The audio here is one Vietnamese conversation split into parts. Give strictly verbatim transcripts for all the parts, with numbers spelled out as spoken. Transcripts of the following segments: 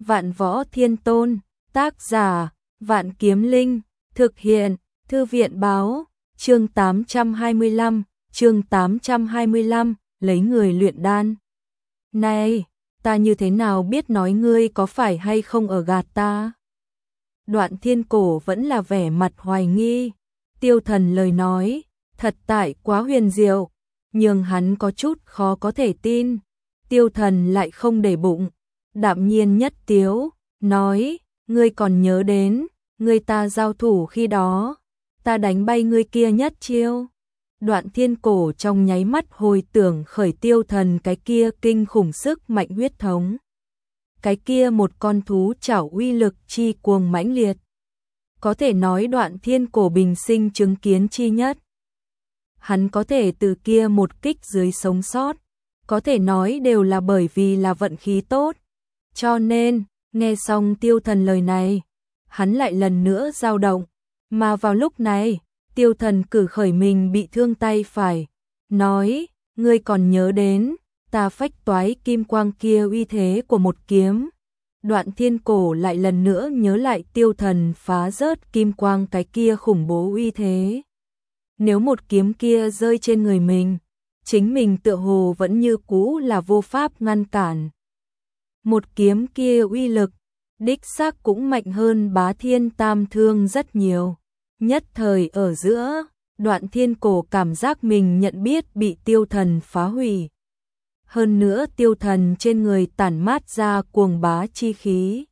Vạn Võ Thiên Tôn, tác giả, Vạn Kiếm Linh, thực hiện, Thư viện báo, chương tám trăm hai mươi lăm, chương tám trăm hai mươi lăm, lấy người luyện đan. Này, ta như thế nào biết nói ngươi có phải hay không ở gạt ta? Đoạn Thiên Cổ vẫn là vẻ mặt hoài nghi, Tiêu Thần lời nói, thật tại quá huyền diệu, nhưng hắn có chút khó có thể tin. Tiêu Thần lại không để bụng, đạm nhiên nhất tiếu, nói, ngươi còn nhớ đến, ngươi ta giao thủ khi đó, ta đánh bay ngươi kia nhất chiêu. Đoạn Thiên Cổ trong nháy mắt hồi tưởng khởi Tiêu Thần cái kia kinh khủng sức mạnh huyết thống. Cái kia một con thú chảo uy lực chi cuồng mãnh liệt. Có thể nói Đoạn Thiên Cổ bình sinh chứng kiến chi nhất. Hắn có thể từ kia một kích dưới sống sót, có thể nói đều là bởi vì là vận khí tốt. Cho nên, nghe xong Tiêu Thần lời này, hắn lại lần nữa dao động, mà vào lúc này, Tiêu Thần cử khởi mình bị thương tay phải, nói, ngươi còn nhớ đến, ta phách toái kim quang kia uy thế của một kiếm. Đoạn Thiên Cổ lại lần nữa nhớ lại Tiêu Thần phá rớt kim quang cái kia khủng bố uy thế. Nếu một kiếm kia rơi trên người mình, chính mình tựa hồ vẫn như cũ là vô pháp ngăn cản. Một kiếm kia uy lực, đích xác cũng mạnh hơn Bá Thiên Tam Thương rất nhiều. Nhất thời ở giữa, Đoạn Thiên Cổ cảm giác mình nhận biết bị Tiêu Thần phá hủy. Hơn nữa Tiêu Thần trên người tản mát ra cuồng bá chi khí.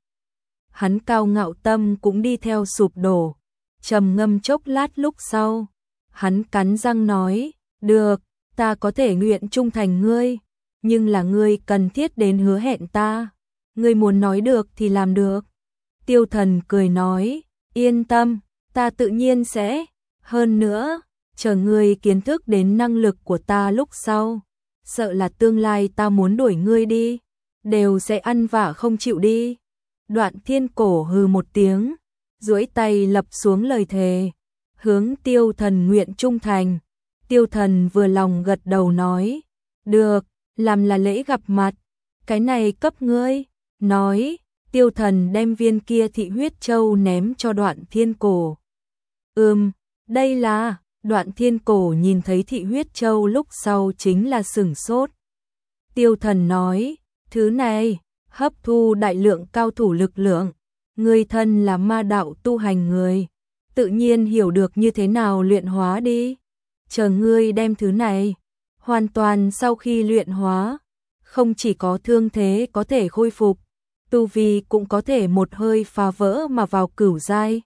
Hắn cao ngạo tâm cũng đi theo sụp đổ, trầm ngâm chốc lát lúc sau. Hắn cắn răng nói, được, ta có thể nguyện trung thành ngươi, nhưng là ngươi cần thiết đến hứa hẹn ta. Ngươi muốn nói được thì làm được. Tiêu Thần cười nói, yên tâm, ta tự nhiên sẽ. Hơn nữa, chờ ngươi kiến thức đến năng lực của ta lúc sau, sợ là tương lai ta muốn đuổi ngươi đi, đều sẽ ăn vạ không chịu đi. Đoạn Thiên Cổ hừ một tiếng, duỗi tay lập xuống lời thề, hướng Tiêu Thần nguyện trung thành. Tiêu Thần vừa lòng gật đầu nói, được, làm là lễ gặp mặt, cái này cấp ngươi. Nói, Tiêu Thần đem viên kia thị huyết châu ném cho Đoạn Thiên Cổ. Ừm, đây là, Đoạn Thiên Cổ nhìn thấy thị huyết châu lúc sau chính là sửng sốt. Tiêu Thần nói, thứ này, hấp thu đại lượng cao thủ lực lượng, ngươi thân là ma đạo tu hành người, tự nhiên hiểu được như thế nào luyện hóa đi. Chờ ngươi đem thứ này, hoàn toàn sau khi luyện hóa, không chỉ có thương thế có thể khôi phục, tu vi cũng có thể một hơi phá vỡ mà vào cửu giai.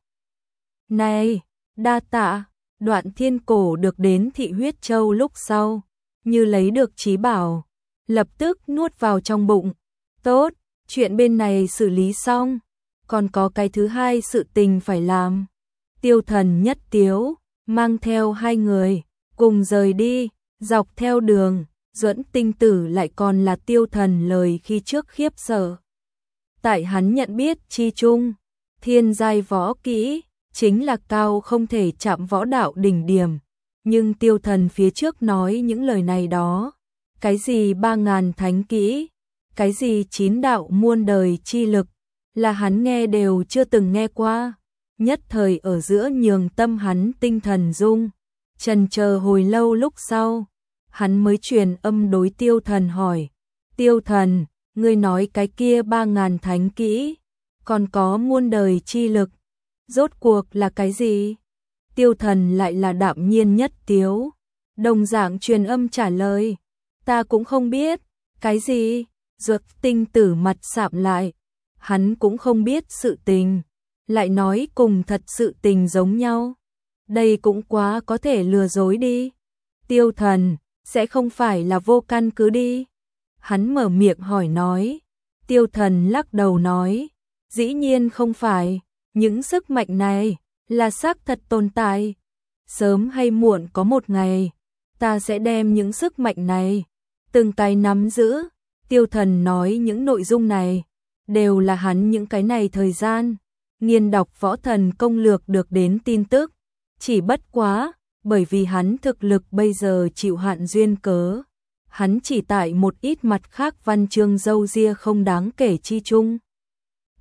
Này, đa tạ. Đoạn Thiên Cổ được đến thị huyết châu lúc sau, như lấy được chí bảo, lập tức nuốt vào trong bụng. Tốt, chuyện bên này xử lý xong, còn có cái thứ hai sự tình phải làm. Tiêu Thần nhất tiếu, mang theo hai người, cùng rời đi, dọc theo đường, Duẫn Tinh Tử lại còn là Tiêu Thần lời khi trước khiếp sợ. Tại hắn nhận biết chi chung, thiên giai võ kỹ, chính là cao không thể chạm võ đạo đỉnh điểm. Nhưng Tiêu Thần phía trước nói những lời này đó, cái gì ba ngàn thánh kỹ, cái gì chín đạo muôn đời chi lực, là hắn nghe đều chưa từng nghe qua. Nhất thời ở giữa nhường tâm hắn tinh thần rung, trần chờ hồi lâu lúc sau, hắn mới truyền âm đối Tiêu Thần hỏi, Tiêu Thần, ngươi nói cái kia ba ngàn thánh kỹ, còn có muôn đời chi lực, rốt cuộc là cái gì? Tiêu Thần lại là đạm nhiên nhất tiếu, đồng dạng truyền âm trả lời, ta cũng không biết, cái gì? Duẫn Tinh Tử mặt sạm lại, hắn cũng không biết sự tình, lại nói cùng thật sự tình giống nhau, đây cũng quá có thể lừa dối đi. Tiêu Thần, sẽ không phải là vô căn cứ đi? Hắn mở miệng hỏi nói. Tiêu Thần lắc đầu nói, dĩ nhiên không phải, những sức mạnh này là xác thật tồn tại. Sớm hay muộn có một ngày, ta sẽ đem những sức mạnh này từng cái nắm giữ. Tiêu Thần nói những nội dung này đều là hắn những cái này thời gian nghiên đọc võ thần công lược được đến tin tức, chỉ bất quá bởi vì hắn thực lực bây giờ chịu hạn duyên cớ, hắn chỉ tại một ít mặt khác văn chương dâu ria không đáng kể chi chung.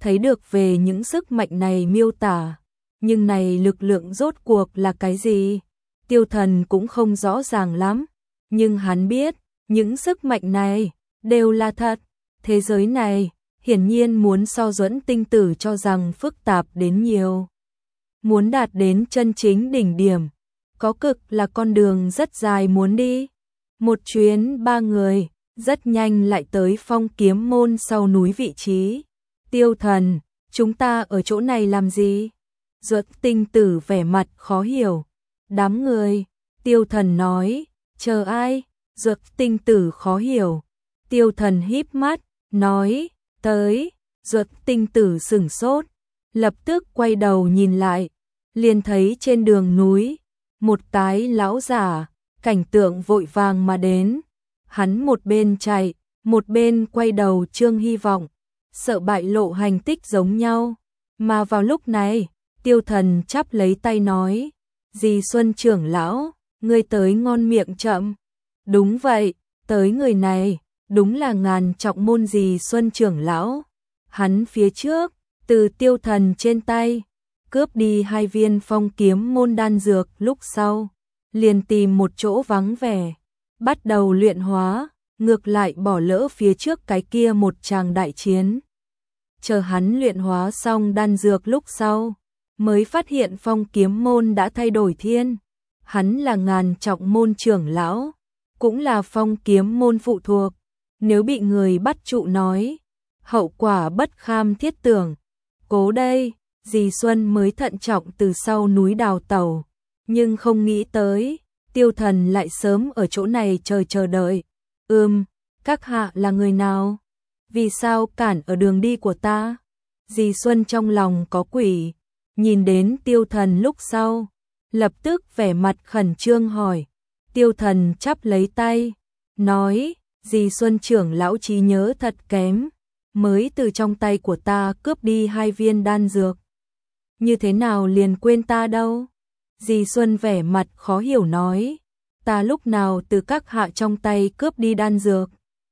thấy được về những sức mạnh này miêu tả. Nhưng này lực lượng rốt cuộc là cái gì? Tiêu Thần cũng không rõ ràng lắm. Nhưng hắn biết, những sức mạnh này đều là thật. Thế giới này, hiển nhiên muốn so Duẫn Tinh Tử cho rằng phức tạp đến nhiều. Muốn đạt đến chân chính đỉnh điểm, có cực là con đường rất dài muốn đi. Một chuyến ba người, rất nhanh lại tới Phong Kiếm Môn sau núi vị trí. Tiêu Thần, chúng ta ở chỗ này làm gì? Duẫn Tinh Tử vẻ mặt khó hiểu. Đám người, Tiêu Thần nói, chờ ai? Duẫn Tinh Tử khó hiểu. Tiêu Thần híp mắt, nói, tới. Duẫn Tinh Tử sửng sốt, lập tức quay đầu nhìn lại, liền thấy trên đường núi, một cái lão giả, cảnh tượng vội vàng mà đến. Hắn một bên chạy, một bên quay đầu trương hy vọng, sợ bại lộ hành tích giống nhau. Mà vào lúc này, Tiêu Thần chắp lấy tay nói, dì Xuân trưởng lão, ngươi tới ngon miệng chậm. Đúng vậy, tới người này, đúng là Ngàn Trọng Môn dì Xuân trưởng lão. Hắn phía trước, từ Tiêu Thần trên tay, cướp đi hai viên Phong Kiếm Môn đan dược, lúc sau liền tìm một chỗ vắng vẻ, bắt đầu luyện hóa, ngược lại bỏ lỡ phía trước cái kia một tràng đại chiến. Chờ hắn luyện hóa xong đan dược lúc sau, mới phát hiện Phong Kiếm Môn đã thay đổi thiên. Hắn là Ngàn Trọng Môn trưởng lão, cũng là Phong Kiếm Môn phụ thuộc. Nếu bị người bắt trụ nói, hậu quả bất kham thiết tưởng. Cố đây, dì Xuân mới thận trọng từ sau núi đào tẩu, nhưng không nghĩ tới, Tiêu Thần lại sớm ở chỗ này chờ chờ đợi. Ừm, các hạ là người nào? Vì sao cản ở đường đi của ta? Dì Xuân trong lòng có quỷ, nhìn đến Tiêu Thần lúc sau, lập tức vẻ mặt khẩn trương hỏi. Tiêu Thần chắp lấy tay, nói, dì Xuân trưởng lão trí nhớ thật kém, mới từ trong tay của ta cướp đi hai viên đan dược. Như thế nào liền quên ta đâu? Dì Xuân vẻ mặt khó hiểu nói, ta lúc nào từ các hạ trong tay cướp đi đan dược?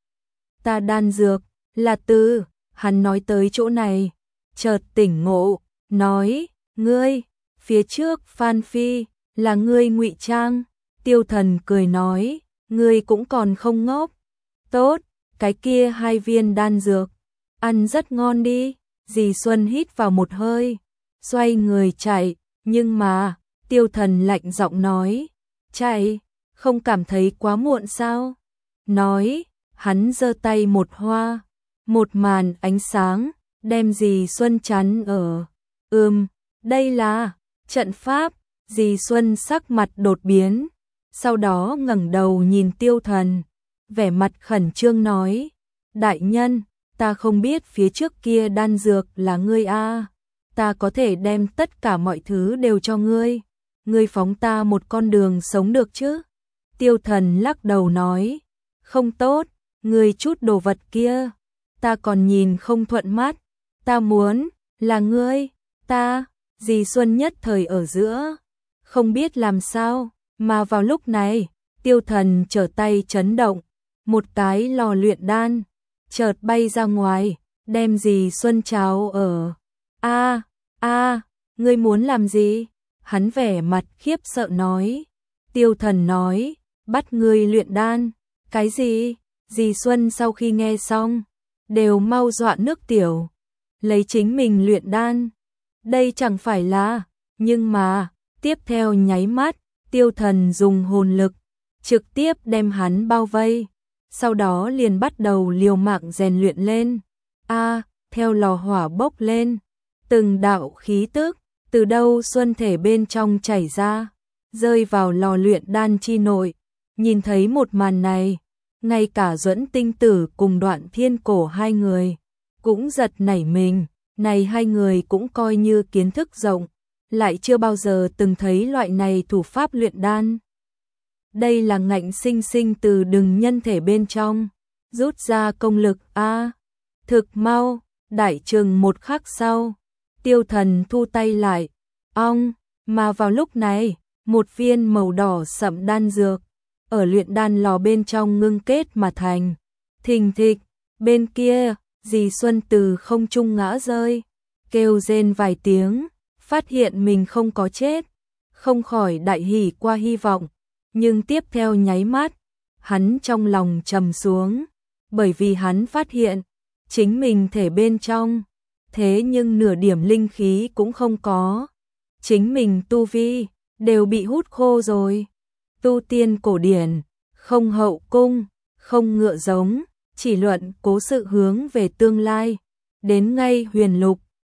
Ta đan dược, là từ, hắn nói tới chỗ này, chợt tỉnh ngộ, nói, ngươi, phía trước Phan Phi, là ngươi ngụy trang. Tiêu Thần cười nói, ngươi cũng còn không ngốc. Tốt, cái kia hai viên đan dược, ăn rất ngon đi. Dì Xuân hít vào một hơi, xoay người chạy, nhưng mà, Tiêu Thần lạnh giọng nói, chạy, không cảm thấy quá muộn sao? Nói, hắn giơ tay một hoa, một màn ánh sáng, đem dì Xuân chắn ở. Ừm, đây là trận pháp. Dì Xuân sắc mặt đột biến, sau đó ngẩng đầu nhìn Tiêu Thần, vẻ mặt khẩn trương nói, đại nhân, ta không biết phía trước kia đan dược là ngươi a, ta có thể đem tất cả mọi thứ đều cho ngươi, ngươi phóng ta một con đường sống được chứ? Tiêu Thần lắc đầu nói, không tốt, ngươi chút đồ vật kia, ta còn nhìn không thuận mắt, ta muốn, là ngươi, ta. Dì Xuân nhất thời ở giữa, không biết làm sao, mà vào lúc này, Tiêu Thần trở tay chấn động, một cái lò luyện đan, chợt bay ra ngoài, đem dì Xuân cháo ở. A, a, ngươi muốn làm gì? Hắn vẻ mặt khiếp sợ nói. Tiêu Thần nói, bắt ngươi luyện đan. Cái gì? Dì Xuân sau khi nghe xong, đều mau dọa nước tiểu, lấy chính mình luyện đan. Đây chẳng phải là, nhưng mà, tiếp theo nháy mắt, Tiêu Thần dùng hồn lực, trực tiếp đem hắn bao vây, sau đó liền bắt đầu liều mạng rèn luyện lên. A, theo lò hỏa bốc lên, từng đạo khí tức, từ đâu xuân thể bên trong chảy ra, rơi vào lò luyện đan chi nội. Nhìn thấy một màn này, ngay cả Duẫn Tinh Tử cùng Đoạn Thiên Cổ hai người, cũng giật nảy mình. Này hai người cũng coi như kiến thức rộng, lại chưa bao giờ từng thấy loại này thủ pháp luyện đan. Đây là ngạnh sinh sinh từ đừng nhân thể bên trong, rút ra công lực a. Thực mau, đại trừng một khắc sau, Tiêu Thần thu tay lại, ong, mà vào lúc này, một viên màu đỏ sậm đan dược, ở luyện đan lò bên trong ngưng kết mà thành. Thình thịch, bên kia, dì Xuân từ không trung ngã rơi, kêu rên vài tiếng, phát hiện mình không có chết, không khỏi đại hỉ qua hy vọng, nhưng tiếp theo nháy mắt, hắn trong lòng trầm xuống, bởi vì hắn phát hiện, chính mình thể bên trong, thế nhưng nửa điểm linh khí cũng không có, chính mình tu vi, đều bị hút khô rồi, tu tiên cổ điển, không hậu cung, không ngựa giống, chỉ luận cố sự hướng về tương lai, đến ngay huyền lục,